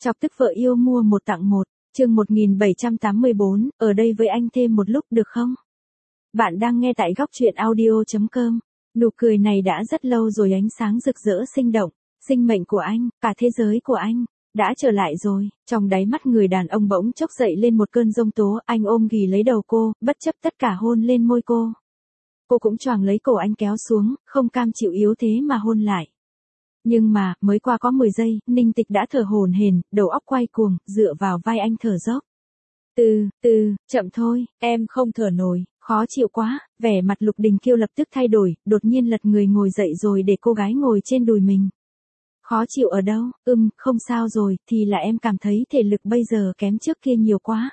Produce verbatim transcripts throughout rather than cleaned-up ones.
Chọc tức vợ yêu mua một tặng một, chương một nghìn bảy trăm tám mươi bốn, ở đây với anh thêm một lúc được không? Bạn đang nghe tại góc truyện audio chấm com. Nụ cười này đã rất lâu rồi, ánh sáng rực rỡ sinh động, sinh mệnh của anh, cả thế giới của anh, đã trở lại rồi. Trong đáy mắt người đàn ông bỗng chốc dậy lên một cơn giông tố, anh ôm ghì lấy đầu cô, bất chấp tất cả hôn lên môi cô. Cô cũng choàng lấy cổ anh kéo xuống, không cam chịu yếu thế mà hôn lại. Nhưng mà, mới qua có mười giây, Ninh Tịch đã thở hổn hển, đầu óc quay cuồng, dựa vào vai anh thở dốc. Từ, từ, chậm thôi, em không thở nổi, khó chịu quá. Vẻ mặt Lục Đình Kiêu lập tức thay đổi, đột nhiên lật người ngồi dậy rồi để cô gái ngồi trên đùi mình. Khó chịu ở đâu? Ừm, không sao rồi, thì là em cảm thấy thể lực bây giờ kém trước kia nhiều quá.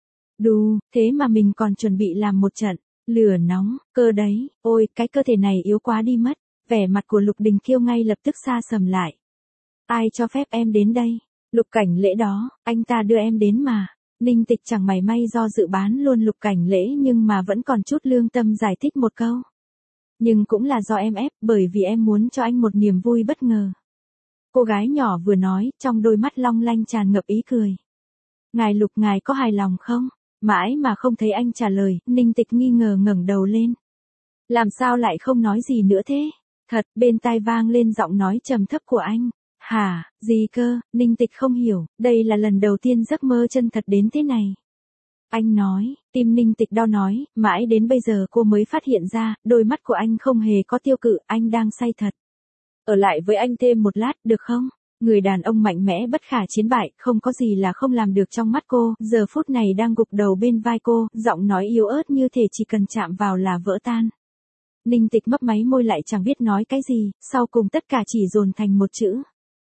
Đù, thế mà mình còn chuẩn bị làm một trận, lửa nóng, cơ đấy, ôi, cái cơ thể này yếu quá đi mất. Vẻ mặt của Lục Đình Kiêu ngay lập tức xa sầm lại. Ai cho phép em đến đây? Lục Cảnh Lễ đó, anh ta đưa em đến mà. Ninh Tịch chẳng mảy may do dự bán luôn Lục Cảnh Lễ nhưng mà vẫn còn chút lương tâm giải thích một câu. Nhưng cũng là do em ép, bởi vì em muốn cho anh một niềm vui bất ngờ. Cô gái nhỏ vừa nói, trong đôi mắt long lanh tràn ngập ý cười. Ngài Lục, ngài có hài lòng không? Mãi mà không thấy anh trả lời, Ninh Tịch nghi ngờ ngẩng đầu lên. Làm sao lại không nói gì nữa thế? Thật, bên tai vang lên giọng nói trầm thấp của anh. Hả, gì cơ? Ninh Tịch không hiểu, đây là lần đầu tiên giấc mơ chân thật đến thế này. Anh nói, tim Ninh Tịch đau nói, mãi đến bây giờ cô mới phát hiện ra, đôi mắt của anh không hề có tiêu cự, anh đang say thật. Ở lại với anh thêm một lát, được không? Người đàn ông mạnh mẽ bất khả chiến bại, không có gì là không làm được trong mắt cô, giờ phút này đang gục đầu bên vai cô, giọng nói yếu ớt như thể chỉ cần chạm vào là vỡ tan. Ninh Tịch mấp máy môi lại chẳng biết nói cái gì, sau cùng tất cả chỉ dồn thành một chữ.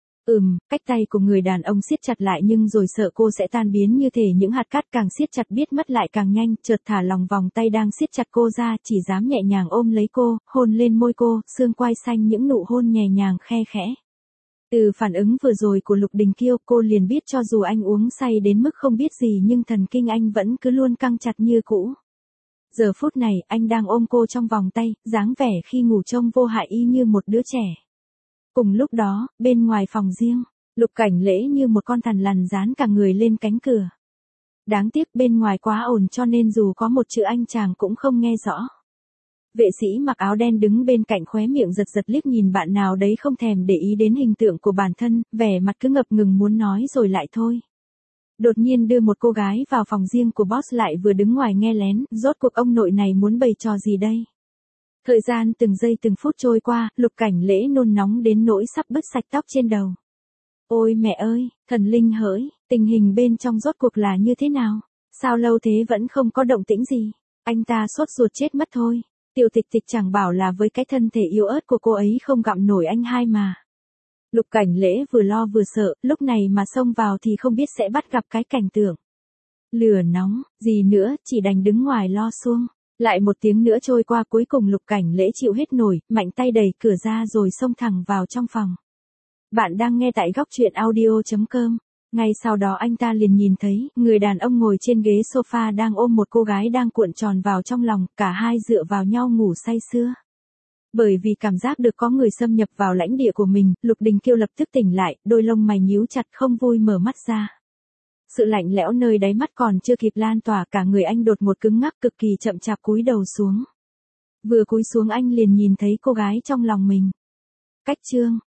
Ừm, cách tay của người đàn ông siết chặt lại nhưng rồi sợ cô sẽ tan biến như thể những hạt cát càng siết chặt biết mất lại càng nhanh, chợt thả lòng vòng tay đang siết chặt cô ra, chỉ dám nhẹ nhàng ôm lấy cô, hôn lên môi cô, xương quai xanh những nụ hôn nhẹ nhàng khe khẽ. Từ phản ứng vừa rồi của Lục Đình Kiêu, cô liền biết cho dù anh uống say đến mức không biết gì nhưng thần kinh anh vẫn cứ luôn căng chặt như cũ. Giờ phút này, anh đang ôm cô trong vòng tay, dáng vẻ khi ngủ trông vô hại y như một đứa trẻ. Cùng lúc đó, bên ngoài phòng riêng, Lục Cảnh Lễ như một con thằn lằn dán cả người lên cánh cửa. Đáng tiếc bên ngoài quá ồn cho nên dù có một chữ anh chàng cũng không nghe rõ. Vệ sĩ mặc áo đen đứng bên cạnh khóe miệng giật giật liếc nhìn bạn nào đấy không thèm để ý đến hình tượng của bản thân, vẻ mặt cứ ngập ngừng muốn nói rồi lại thôi. Đột nhiên đưa một cô gái vào phòng riêng của boss lại vừa đứng ngoài nghe lén, rốt cuộc ông nội này muốn bày trò gì đây? Thời gian từng giây từng phút trôi qua, Lục Cảnh Lễ nôn nóng đến nỗi sắp bứt sạch tóc trên đầu. Ôi mẹ ơi, thần linh hỡi, tình hình bên trong rốt cuộc là như thế nào? Sao lâu thế vẫn không có động tĩnh gì? Anh ta sốt ruột chết mất thôi. Tiêu Tịch Tịch chẳng bảo là với cái thân thể yếu ớt của cô ấy không gặm nổi anh hai mà. Lục Cảnh Lễ vừa lo vừa sợ, lúc này mà xông vào thì không biết sẽ bắt gặp cái cảnh tượng. Lửa nóng, gì nữa, chỉ đành đứng ngoài lo xuông. Lại một tiếng nữa trôi qua, cuối cùng Lục Cảnh Lễ chịu hết nổi, mạnh tay đẩy cửa ra rồi xông thẳng vào trong phòng. Bạn đang nghe tại góc truyện audio chấm com. Ngay sau đó anh ta liền nhìn thấy, người đàn ông ngồi trên ghế sofa đang ôm một cô gái đang cuộn tròn vào trong lòng, cả hai dựa vào nhau ngủ say sưa. Bởi vì cảm giác được có người xâm nhập vào lãnh địa của mình, Lục Đình Kiêu lập tức tỉnh lại, đôi lông mày nhíu chặt không vui mở mắt ra. Sự lạnh lẽo nơi đáy mắt còn chưa kịp lan tỏa, cả người anh đột ngột cứng ngắc cực kỳ chậm chạp cúi đầu xuống. Vừa cúi xuống anh liền nhìn thấy cô gái trong lòng mình. Cách chương,